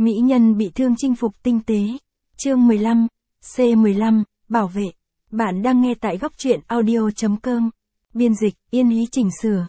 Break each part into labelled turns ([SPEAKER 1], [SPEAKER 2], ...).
[SPEAKER 1] Mỹ nhân bị thương chinh phục tinh tế. Chương 15, C15, bảo vệ. Bạn đang nghe tại góc truyện audio.com. Biên dịch, Yên Lý chỉnh sửa,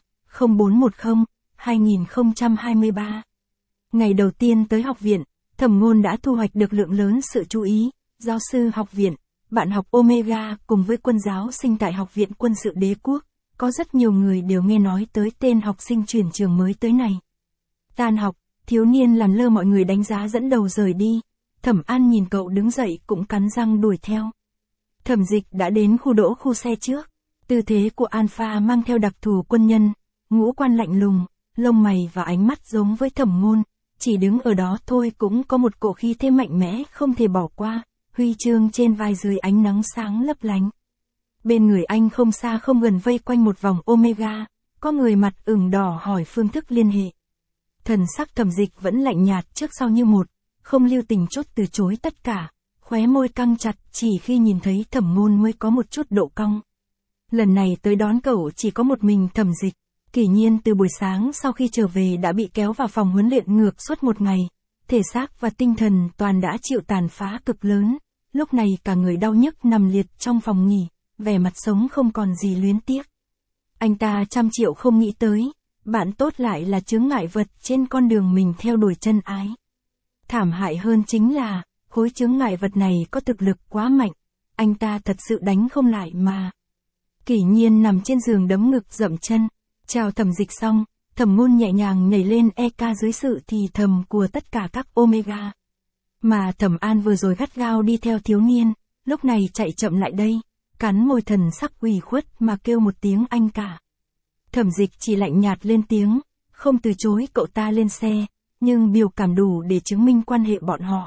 [SPEAKER 1] 0410-2023. Ngày đầu tiên tới học viện, Thẩm Ngôn đã thu hoạch được lượng lớn sự chú ý. Giáo sư học viện, bạn học Omega cùng với quân giáo sinh tại Học viện Quân sự Đế quốc. Có rất nhiều người đều nghe nói tới tên học sinh chuyển trường mới tới này. Tan học, thiếu niên làm lơ mọi người đánh giá dẫn đầu rời đi. Thẩm An nhìn cậu đứng dậy cũng cắn răng đuổi theo. Thẩm Dịch đã đến khu xe trước. Tư thế của Alpha mang theo đặc thù quân nhân, ngũ quan lạnh lùng, lông mày và ánh mắt giống với Thẩm Ngôn. Chỉ đứng ở đó thôi cũng có một cổ khí thế mạnh mẽ không thể bỏ qua, huy chương trên vai dưới ánh nắng sáng lấp lánh. Bên người anh không xa không gần vây quanh một vòng Omega, có người mặt ửng đỏ hỏi phương thức liên hệ. Thần sắc Thẩm Dịch vẫn lạnh nhạt trước sau như một, không lưu tình chốt từ chối tất cả, khóe môi căng chặt chỉ khi nhìn thấy Thẩm Ngôn mới có một chút độ cong. Lần này tới đón cậu chỉ có một mình Thẩm Dịch. Kỷ Nhiên từ buổi sáng sau khi trở về đã bị kéo vào phòng huấn luyện ngược suốt một ngày, thể xác và tinh thần toàn đã chịu tàn phá cực lớn, lúc này cả người đau nhức nằm liệt trong phòng nghỉ, vẻ mặt sống không còn gì luyến tiếc. Anh ta trăm triệu không nghĩ tới, bạn tốt lại là chướng ngại vật trên con đường mình theo đuổi chân ái. Thảm hại hơn chính là, khối chướng ngại vật này có thực lực quá mạnh, anh ta thật sự đánh không lại mà. Kỷ Nhiên nằm trên giường đấm ngực dậm chân. Chào Thẩm Dịch xong, Thẩm Ngôn nhẹ nhàng nhảy lên EK dưới sự thì thầm của tất cả các Omega. Mà Thẩm An vừa rồi gắt gao đi theo thiếu niên, lúc này chạy chậm lại đây, cắn môi thần sắc ủy khuất mà kêu một tiếng anh cả. Thẩm Dịch chỉ lạnh nhạt lên tiếng, không từ chối cậu ta lên xe, nhưng biểu cảm đủ để chứng minh quan hệ bọn họ.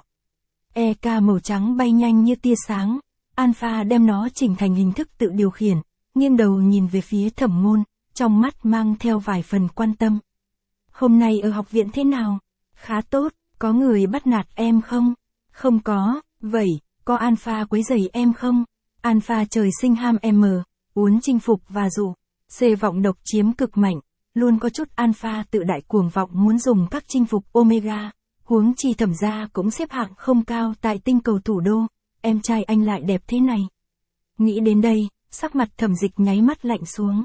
[SPEAKER 1] EK màu trắng bay nhanh như tia sáng, Alpha đem nó chỉnh thành hình thức tự điều khiển, nghiêng đầu nhìn về phía Thẩm Ngôn, trong mắt mang theo vài phần quan tâm. Hôm nay ở học viện thế nào? Khá tốt, có người bắt nạt em không? Không có, vậy, có Alpha quấy rầy em không? Alpha trời sinh ham M, muốn chinh phục và dụ. C vọng độc chiếm cực mạnh, luôn có chút Alpha tự đại cuồng vọng muốn dùng các chinh phục Omega, huống chi Thẩm gia cũng xếp hạng không cao tại tinh cầu thủ đô, em trai anh lại đẹp thế này. Nghĩ đến đây, sắc mặt Thẩm Dịch nháy mắt lạnh xuống.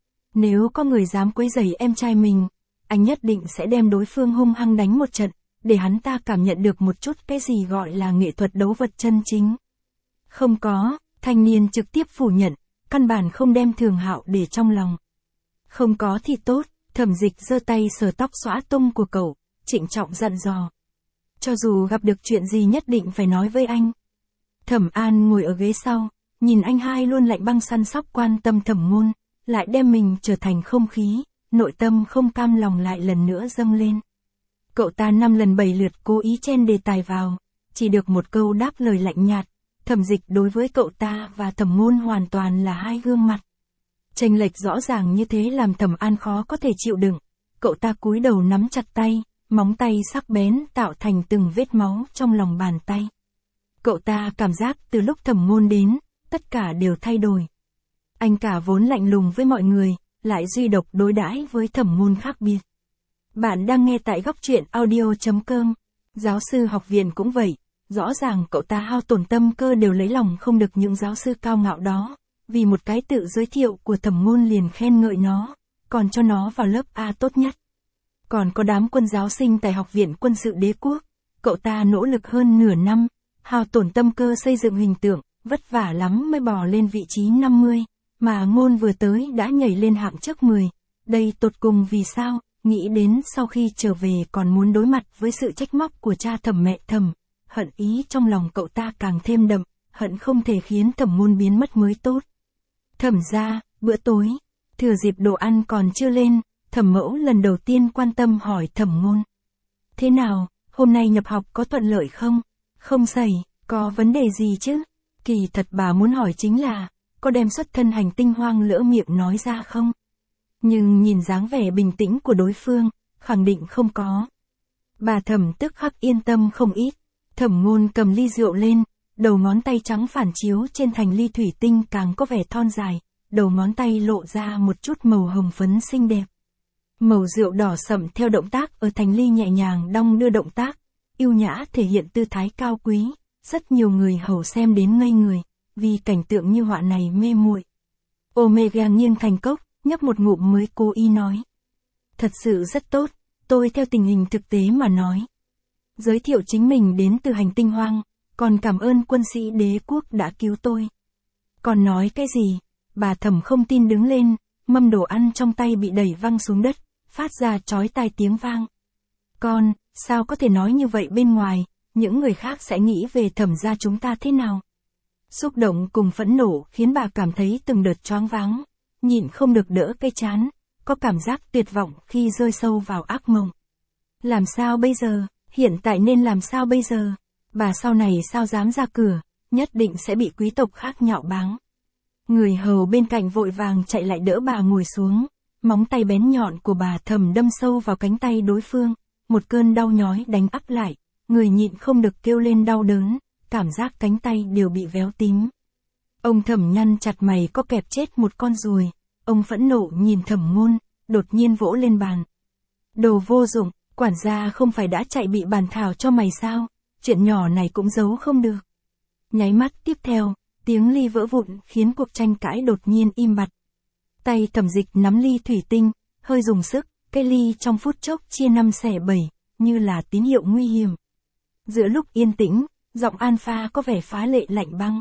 [SPEAKER 1] Nếu có người dám quấy rầy em trai mình, anh nhất định sẽ đem đối phương hung hăng đánh một trận, để hắn ta cảm nhận được một chút cái gì gọi là nghệ thuật đấu vật chân chính. Không có, thanh niên trực tiếp phủ nhận, căn bản không đem Thường Hạo để trong lòng. Không có thì tốt, Thẩm Dịch giơ tay sờ tóc xõa tung của cậu, trịnh trọng dặn dò. Cho dù gặp được chuyện gì nhất định phải nói với anh. Thẩm An ngồi ở ghế sau, nhìn anh hai luôn lạnh băng săn sóc quan tâm Thẩm Ngôn, lại đem mình trở thành không khí, nội tâm không cam lòng lại lần nữa dâng lên. Cậu ta 5 lần 7 lượt cố ý chen đề tài vào, chỉ được một câu đáp lời lạnh nhạt. Thẩm Dịch đối với cậu ta và Thẩm Ngôn hoàn toàn là hai gương mặt. Chênh lệch rõ ràng như thế làm Thẩm An khó có thể chịu đựng. Cậu ta cúi đầu nắm chặt tay, móng tay sắc bén tạo thành từng vết máu trong lòng bàn tay. Cậu ta cảm giác từ lúc Thẩm Ngôn đến, tất cả đều thay đổi. Anh cả vốn lạnh lùng với mọi người, lại duy độc đối đãi với Thẩm Ngôn khác biệt. Bạn đang nghe tại góc truyện audio.com. Giáo sư học viện cũng vậy, rõ ràng cậu ta hao tổn tâm cơ đều lấy lòng không được những giáo sư cao ngạo đó, vì một cái tự giới thiệu của Thẩm Ngôn liền khen ngợi nó, còn cho nó vào lớp A tốt nhất. Còn có đám quân giáo sinh tại Học viện Quân sự Đế quốc, cậu ta nỗ lực hơn nửa năm, hao tổn tâm cơ xây dựng hình tượng, vất vả lắm mới bò lên vị trí 50. Mà Ngôn vừa tới đã nhảy lên hạng trước 10, đây tột cùng vì sao, nghĩ đến sau khi trở về còn muốn đối mặt với sự trách móc của cha Thẩm mẹ Thẩm, hận ý trong lòng cậu ta càng thêm đậm, hận không thể khiến Thẩm Ngôn biến mất mới tốt. Thẩm gia, bữa tối, thừa dịp đồ ăn còn chưa lên, Thẩm mẫu lần đầu tiên quan tâm hỏi Thẩm Ngôn. Thế nào, hôm nay nhập học có thuận lợi không? Không xảy, có vấn đề gì chứ? Kỳ thật bà muốn hỏi chính là, có đem xuất thân hành tinh hoang lỡ miệng nói ra không? Nhưng nhìn dáng vẻ bình tĩnh của đối phương, khẳng định không có. Bà Thẩm tức khắc yên tâm không ít. Thẩm Ngôn cầm ly rượu lên, đầu ngón tay trắng phản chiếu trên thành ly thủy tinh càng có vẻ thon dài, đầu ngón tay lộ ra một chút màu hồng phấn xinh đẹp. Màu rượu đỏ sậm theo động tác ở thành ly nhẹ nhàng đong đưa động tác, yêu nhã thể hiện tư thái cao quý, rất nhiều người hầu xem đến ngây người, vì cảnh tượng như họa này mê muội. Omega nghiêng thành cốc, nhấp một ngụm mới cố ý nói. Thật sự rất tốt, tôi theo tình hình thực tế mà nói. Giới thiệu chính mình đến từ hành tinh hoang, còn cảm ơn quân sĩ đế quốc đã cứu tôi. Còn nói cái gì? Bà Thẩm không tin đứng lên, mâm đồ ăn trong tay bị đẩy văng xuống đất, phát ra chói tai tiếng vang. Con, sao có thể nói như vậy bên ngoài, những người khác sẽ nghĩ về Thẩm gia chúng ta thế nào? Xúc động cùng phẫn nộ khiến bà cảm thấy từng đợt choáng váng, nhịn không được đỡ cái chán, có cảm giác tuyệt vọng khi rơi sâu vào ác mộng. Làm sao bây giờ, hiện tại nên làm sao bây giờ? Bà sau này sao dám ra cửa, nhất định sẽ bị quý tộc khác nhạo báng. Người hầu bên cạnh vội vàng chạy lại đỡ bà ngồi xuống, móng tay bén nhọn của bà Thẩm đâm sâu vào cánh tay đối phương, một cơn đau nhói đánh ắp lại, người nhịn không được kêu lên đau đớn, cảm giác cánh tay đều bị véo tím. Ông Thẩm nhăn chặt mày có kẹp chết một con ruồi, ông phẫn nộ nhìn Thẩm Ngôn, đột nhiên vỗ lên bàn. Đồ vô dụng, quản gia không phải đã chạy bị bàn thảo cho mày sao, chuyện nhỏ này cũng giấu không được. Nháy mắt tiếp theo, tiếng ly vỡ vụn khiến cuộc tranh cãi đột nhiên im bặt. Tay Thẩm Dịch nắm ly thủy tinh, hơi dùng sức, cái ly trong phút chốc chia 5/7, như là tín hiệu nguy hiểm. Giữa lúc yên tĩnh, giọng Alpha có vẻ phá lệ lạnh băng.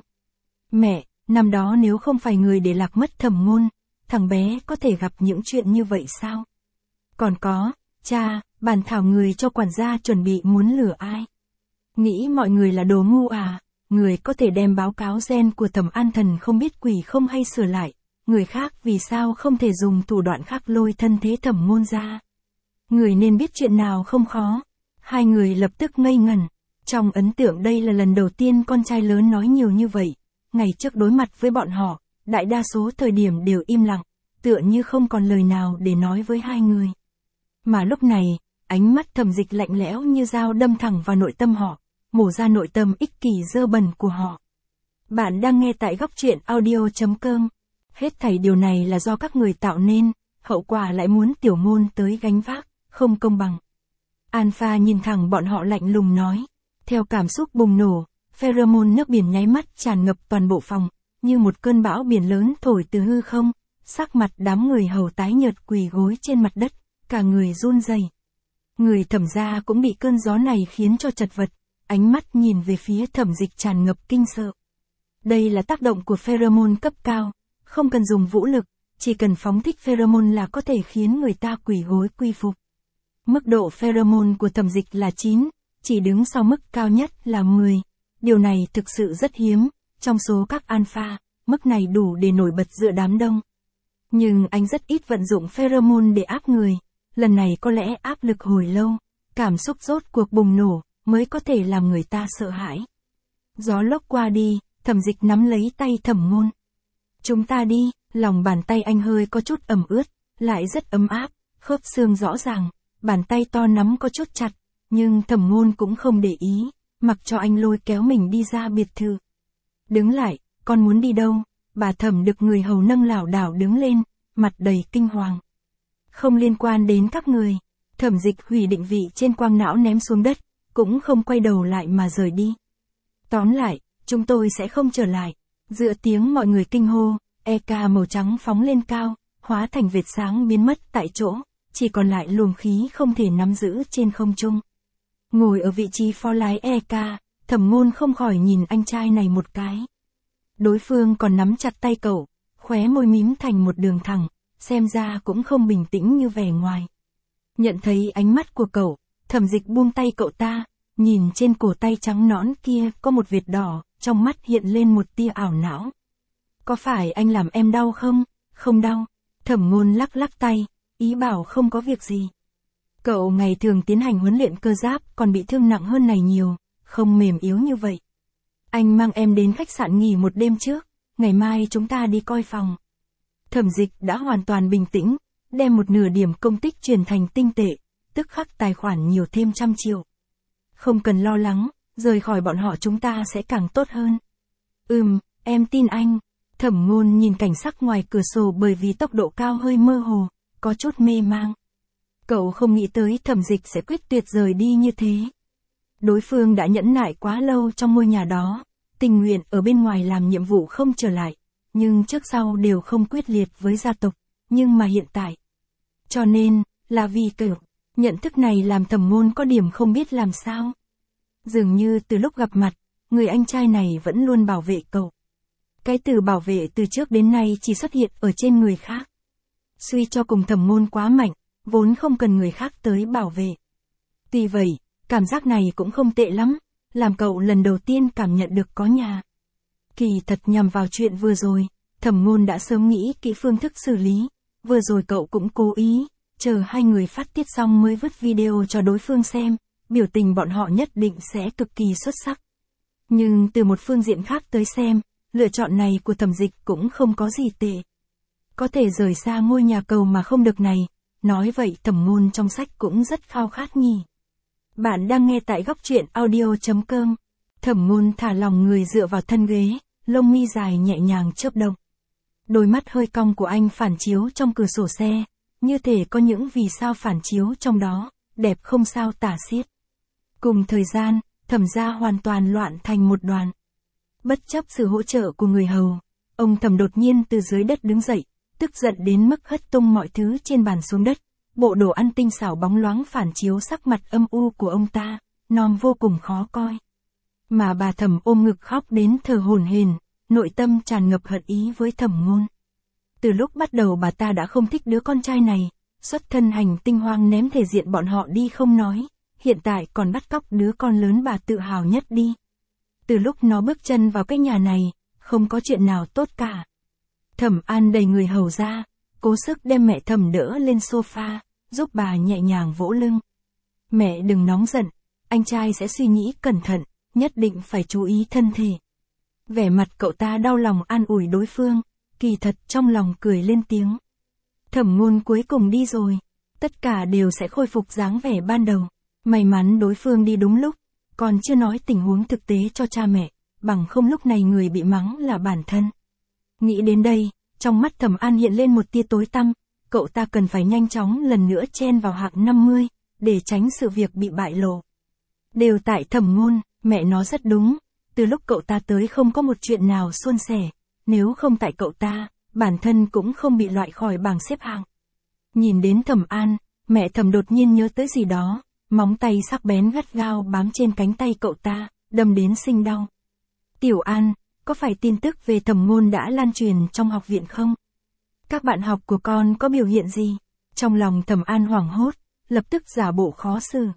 [SPEAKER 1] Mẹ, năm đó nếu không phải người để lạc mất Thẩm Ngôn, thằng bé có thể gặp những chuyện như vậy sao? Còn có, cha, bàn thảo người cho quản gia chuẩn bị muốn lừa ai? Nghĩ mọi người là đồ ngu à? Người có thể đem báo cáo gen của Thẩm An Thần không biết quỷ không hay sửa lại, người khác vì sao không thể dùng thủ đoạn khác lôi thân thế Thẩm Ngôn ra? Người nên biết chuyện nào không khó. Hai người lập tức ngây ngẩn. Trong ấn tượng đây là lần đầu tiên con trai lớn nói nhiều như vậy. Ngày trước đối mặt với bọn họ, đại đa số thời điểm đều im lặng, tựa như không còn lời nào để nói với hai người. Mà lúc này, ánh mắt Thẩm Dịch lạnh lẽo như dao đâm thẳng vào nội tâm họ, mổ ra nội tâm ích kỷ dơ bẩn của họ. Bạn đang nghe tại góc truyện audio.com. Hết thảy điều này là do các người tạo nên, hậu quả lại muốn Tiểu Ngôn tới gánh vác, không công bằng. Alpha nhìn thẳng bọn họ lạnh lùng nói. Theo cảm xúc bùng nổ, pheromone nước biển nháy mắt tràn ngập toàn bộ phòng, như một cơn bão biển lớn thổi từ hư không, sắc mặt đám người hầu tái nhợt quỳ gối trên mặt đất, cả người run rẩy. Người Thẩm gia cũng bị cơn gió này khiến cho chật vật, ánh mắt nhìn về phía Thẩm Dịch tràn ngập kinh sợ. Đây là tác động của pheromone cấp cao, không cần dùng vũ lực, chỉ cần phóng thích pheromone là có thể khiến người ta quỳ gối quy phục. Mức độ pheromone của Thẩm Dịch là 9, chỉ đứng sau mức cao nhất là 10. Điều này thực sự rất hiếm, trong số các alpha, mức này đủ để nổi bật giữa đám đông. Nhưng anh rất ít vận dụng pheromone để áp người, lần này có lẽ áp lực hồi lâu, cảm xúc rốt cuộc bùng nổ, mới có thể làm người ta sợ hãi. Gió lốc qua đi, Thẩm Dịch nắm lấy tay Thẩm Ngôn. Chúng ta đi, lòng bàn tay anh hơi có chút ẩm ướt, lại rất ấm áp, khớp xương rõ ràng, bàn tay to nắm có chút chặt, nhưng Thẩm Ngôn cũng không để ý, mặc cho anh lôi kéo mình đi ra biệt thự. Đứng lại, con muốn đi đâu? Bà Thẩm được người hầu nâng lảo đảo đứng lên, mặt đầy kinh hoàng. Không liên quan đến các người. Thẩm Dịch hủy định vị trên quang não ném xuống đất, cũng không quay đầu lại mà rời đi. Tóm lại, chúng tôi sẽ không trở lại. Giữa tiếng mọi người kinh hô, EK màu trắng phóng lên cao, hóa thành vệt sáng biến mất tại chỗ, chỉ còn lại luồng khí không thể nắm giữ trên không trung. Ngồi ở vị trí phó lái EK, Thẩm Ngôn không khỏi nhìn anh trai này một cái. Đối phương còn nắm chặt tay cậu, khóe môi mím thành một đường thẳng, xem ra cũng không bình tĩnh như vẻ ngoài. Nhận thấy ánh mắt của cậu, Thẩm Dịch buông tay cậu ta, nhìn trên cổ tay trắng nõn kia có một vệt đỏ, trong mắt hiện lên một tia ảo não. Có phải anh làm em đau không? Không đau. Thẩm Ngôn lắc lắc tay, ý bảo không có việc gì. Cậu ngày thường tiến hành huấn luyện cơ giáp còn bị thương nặng hơn này nhiều, không mềm yếu như vậy. Anh mang em đến khách sạn nghỉ một đêm trước, ngày mai chúng ta đi coi phòng. Thẩm Dịch đã hoàn toàn bình tĩnh, đem một nửa điểm công tích chuyển thành tinh tệ, tức khắc tài khoản nhiều thêm 100 triệu. Không cần lo lắng, rời khỏi bọn họ chúng ta sẽ càng tốt hơn. Em tin anh. Thẩm Ngôn nhìn cảnh sắc ngoài cửa sổ bởi vì tốc độ cao hơi mơ hồ, có chút mê mang. Cậu không nghĩ tới Thẩm Dịch sẽ quyết tuyệt rời đi như thế. Đối phương đã nhẫn nại quá lâu trong ngôi nhà đó, tình nguyện ở bên ngoài làm nhiệm vụ không trở lại, nhưng trước sau đều không quyết liệt với gia tộc, nhưng mà hiện tại. Cho nên, là vì kiểu, nhận thức này làm Thẩm Ngôn có điểm không biết làm sao. Dường như từ lúc gặp mặt, người anh trai này vẫn luôn bảo vệ cậu. Cái từ bảo vệ từ trước đến nay chỉ xuất hiện ở trên người khác. Suy cho cùng Thẩm Ngôn quá mạnh, vốn không cần người khác tới bảo vệ. Tuy vậy, cảm giác này cũng không tệ lắm, làm cậu lần đầu tiên cảm nhận được có nhà. Kỳ thật nhằm vào chuyện vừa rồi, Thẩm Ngôn đã sớm nghĩ kỹ phương thức xử lý, vừa rồi cậu cũng cố ý, chờ hai người phát tiết xong mới vứt video cho đối phương xem, biểu tình bọn họ nhất định sẽ cực kỳ xuất sắc. Nhưng từ một phương diện khác tới xem, lựa chọn này của Thẩm Dịch cũng không có gì tệ. Có thể rời xa ngôi nhà cầu mà không được này, nói vậy Thẩm Ngôn trong sách cũng rất khao khát nhỉ. Bạn đang nghe tại góc truyện audio.com. Thẩm Ngôn thả lòng người dựa vào thân ghế, lông mi dài nhẹ nhàng chớp động. Đôi mắt hơi cong của anh phản chiếu trong cửa sổ xe, như thể có những vì sao phản chiếu trong đó, đẹp không sao tả xiết. Cùng thời gian, Thẩm gia hoàn toàn loạn thành một đoàn. Bất chấp sự hỗ trợ của người hầu, ông Thẩm đột nhiên từ dưới đất đứng dậy, tức giận đến mức hất tung mọi thứ trên bàn xuống đất. Bộ đồ ăn tinh xảo bóng loáng phản chiếu sắc mặt âm u của ông ta, nom vô cùng khó coi. Mà bà Thẩm ôm ngực khóc đến thở hổn hển, nội tâm tràn ngập hận ý với Thẩm Ngôn. Từ lúc bắt đầu bà ta đã không thích đứa con trai này, xuất thân hành tinh hoang ném thể diện bọn họ đi không nói, hiện tại còn bắt cóc đứa con lớn bà tự hào nhất đi. Từ lúc nó bước chân vào cái nhà này, không có chuyện nào tốt cả. Thẩm An đẩy người hầu ra, cố sức đem mẹ Thẩm đỡ lên sofa, giúp bà nhẹ nhàng vỗ lưng. Mẹ đừng nóng giận, anh trai sẽ suy nghĩ cẩn thận, nhất định phải chú ý thân thể. Vẻ mặt cậu ta đau lòng an ủi đối phương, kỳ thật trong lòng cười lên tiếng. Thẩm Ngôn cuối cùng đi rồi, tất cả đều sẽ khôi phục dáng vẻ ban đầu. May mắn đối phương đi đúng lúc, còn chưa nói tình huống thực tế cho cha mẹ, bằng không lúc này người bị mắng là bản thân. Nghĩ đến đây, trong mắt Thẩm An hiện lên một tia tối tăm, cậu ta cần phải nhanh chóng lần nữa chen vào hạng 50, để tránh sự việc bị bại lộ. Đều tại Thẩm Ngôn, mẹ nó rất đúng, từ lúc cậu ta tới không có một chuyện nào suôn sẻ, nếu không tại cậu ta, bản thân cũng không bị loại khỏi bảng xếp hạng. Nhìn đến Thẩm An, mẹ Thẩm đột nhiên nhớ tới gì đó, móng tay sắc bén gắt gao bám trên cánh tay cậu ta, đâm đến sinh đau. Tiểu An, có phải tin tức về Thẩm Ngôn đã lan truyền trong học viện không? Các bạn học của con có biểu hiện gì? Trong lòng Thẩm An hoảng hốt, lập tức giả bộ khó xử.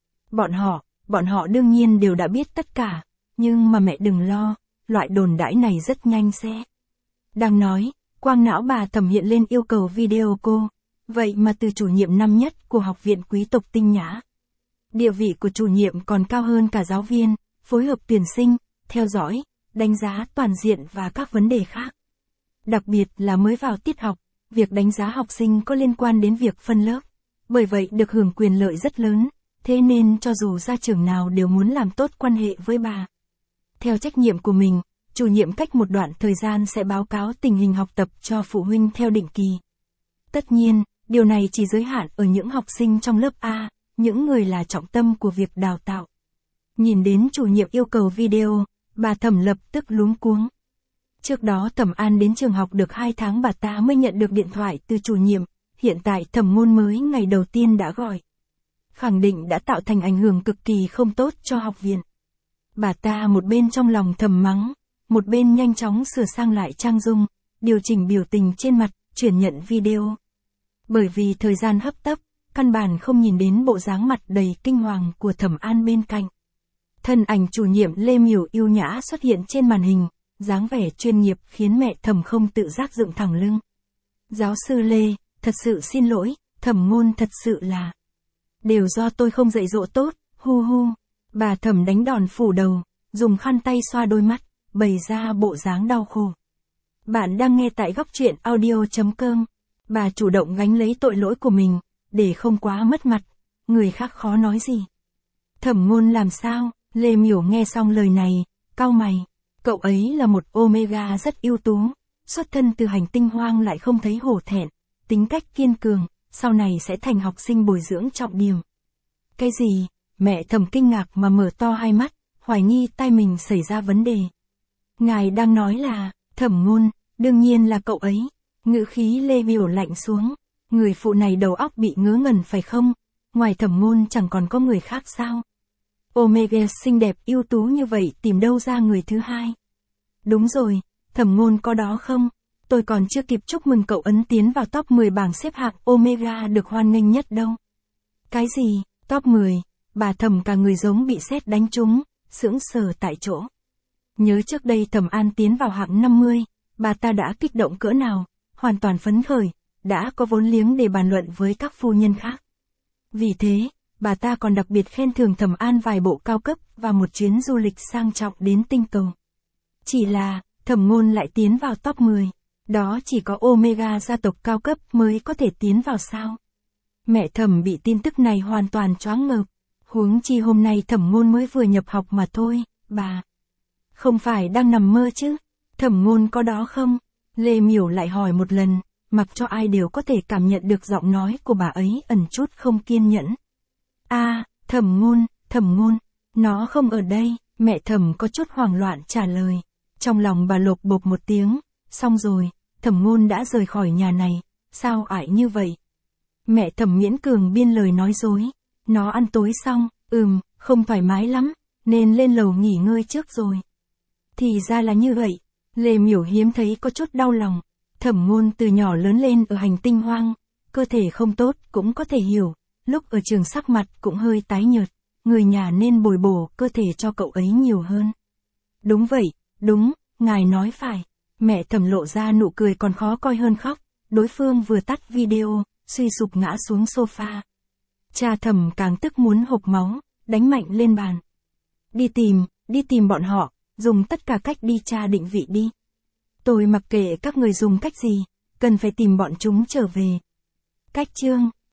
[SPEAKER 1] Bọn họ đương nhiên đều đã biết tất cả, nhưng mà mẹ đừng lo, loại đồn đãi này rất nhanh sẽ. Đang nói, quang não bà Thẩm hiện lên yêu cầu video cô, vậy mà từ chủ nhiệm năm nhất của học viện quý tộc Tinh Nhã. Địa vị của chủ nhiệm còn cao hơn cả giáo viên, phối hợp tuyển sinh, theo dõi, đánh giá toàn diện và các vấn đề khác. Đặc biệt là mới vào tiết học, việc đánh giá học sinh có liên quan đến việc phân lớp, bởi vậy được hưởng quyền lợi rất lớn, thế nên cho dù gia trưởng nào đều muốn làm tốt quan hệ với bà. Theo trách nhiệm của mình, chủ nhiệm cách một đoạn thời gian sẽ báo cáo tình hình học tập cho phụ huynh theo định kỳ. Tất nhiên, điều này chỉ giới hạn ở những học sinh trong lớp A, những người là trọng tâm của việc đào tạo. Nhìn đến chủ nhiệm yêu cầu video, bà Thẩm lập tức luống cuống. Trước đó Thẩm An đến trường học được 2 tháng bà ta mới nhận được điện thoại từ chủ nhiệm, hiện tại Thẩm Ngôn mới ngày đầu tiên đã gọi. Khẳng định đã tạo thành ảnh hưởng cực kỳ không tốt cho học viện. Bà ta một bên trong lòng thầm mắng, một bên nhanh chóng sửa sang lại trang dung, điều chỉnh biểu tình trên mặt, chuyển nhận video. Bởi vì thời gian hấp tấp, căn bản không nhìn đến bộ dáng mặt đầy kinh hoàng của Thẩm An bên cạnh. Thân ảnh chủ nhiệm Lê Miểu yêu nhã xuất hiện trên màn hình, dáng vẻ chuyên nghiệp khiến mẹ Thẩm không tự giác dựng thẳng lưng. Giáo sư Lê, thật sự xin lỗi, Thẩm Ngôn thật sự là. Đều do tôi không dạy dỗ tốt, hu hu. Bà Thẩm đánh đòn phủ đầu, dùng khăn tay xoa đôi mắt, bày ra bộ dáng đau khổ. Bạn đang nghe tại góc truyện audio.com. Bà chủ động gánh lấy tội lỗi của mình, để không quá mất mặt, người khác khó nói gì. Thẩm Ngôn làm sao? Lê Miểu nghe xong lời này, cau mày. Cậu ấy là một Omega rất ưu tú, xuất thân từ hành tinh hoang lại không thấy hổ thẹn, tính cách kiên cường, sau này sẽ thành học sinh bồi dưỡng trọng điểm. Cái gì? Mẹ Thẩm kinh ngạc mà mở to hai mắt, hoài nghi tai mình xảy ra vấn đề. Ngài đang nói là, Thẩm Ngôn, đương nhiên là cậu ấy. Ngữ khí Lê Miểu lạnh xuống. Người phụ này đầu óc bị ngớ ngẩn phải không? Ngoài Thẩm Ngôn chẳng còn có người khác sao? Omega xinh đẹp ưu tú như vậy tìm đâu ra người thứ hai? Đúng rồi, Thẩm Ngôn có đó không? Tôi còn chưa kịp chúc mừng cậu ấn tiến vào top 10 bảng xếp hạng Omega được hoan nghênh nhất đâu. Cái gì, top 10? Bà Thẩm cả người giống bị sét đánh trúng, sững sờ tại chỗ. Nhớ trước đây Thẩm An tiến vào hạng 50, bà ta đã kích động cỡ nào, hoàn toàn phấn khởi, đã có vốn liếng để bàn luận với các phu nhân khác. Vì thế, bà ta còn đặc biệt khen thưởng Thẩm An vài bộ cao cấp và một chuyến du lịch sang trọng đến tinh cầu. Chỉ là, Thẩm Ngôn lại tiến vào top 10. Đó chỉ có Omega gia tộc cao cấp mới có thể tiến vào sao? Mẹ Thẩm bị tin tức này hoàn toàn choáng ngợp. Huống chi hôm nay Thẩm Ngôn mới vừa nhập học mà thôi, bà. Không phải đang nằm mơ chứ? Thẩm Ngôn có đó không? Lê Miểu lại hỏi một lần, mặc cho ai đều có thể cảm nhận được giọng nói của bà ấy ẩn chút không kiên nhẫn. Thẩm Ngôn, nó không ở đây, mẹ Thẩm có chút hoảng loạn trả lời. Trong lòng bà lộp bộp một tiếng, xong rồi, Thẩm Ngôn đã rời khỏi nhà này, sao ải như vậy? Mẹ Thẩm miễn cường biên lời nói dối, nó ăn tối xong, không thoải mái lắm, nên lên lầu nghỉ ngơi trước rồi. Thì ra là như vậy, Lê Miểu hiếm thấy có chút đau lòng. Thẩm Ngôn từ nhỏ lớn lên ở hành tinh hoang, cơ thể không tốt cũng có thể hiểu, lúc ở trường sắc mặt cũng hơi tái nhợt, người nhà nên bồi bổ cơ thể cho cậu ấy nhiều hơn. Đúng vậy, đúng, ngài nói phải. Mẹ Thẩm lộ ra nụ cười còn khó coi hơn khóc, đối phương vừa tắt video, suy sụp ngã xuống sofa. Cha Thẩm càng tức muốn hộc máu, đánh mạnh lên bàn. Đi tìm bọn họ, dùng tất cả cách đi tra định vị đi. Tôi mặc kệ các người dùng cách gì, cần phải tìm bọn chúng trở về. Cách chương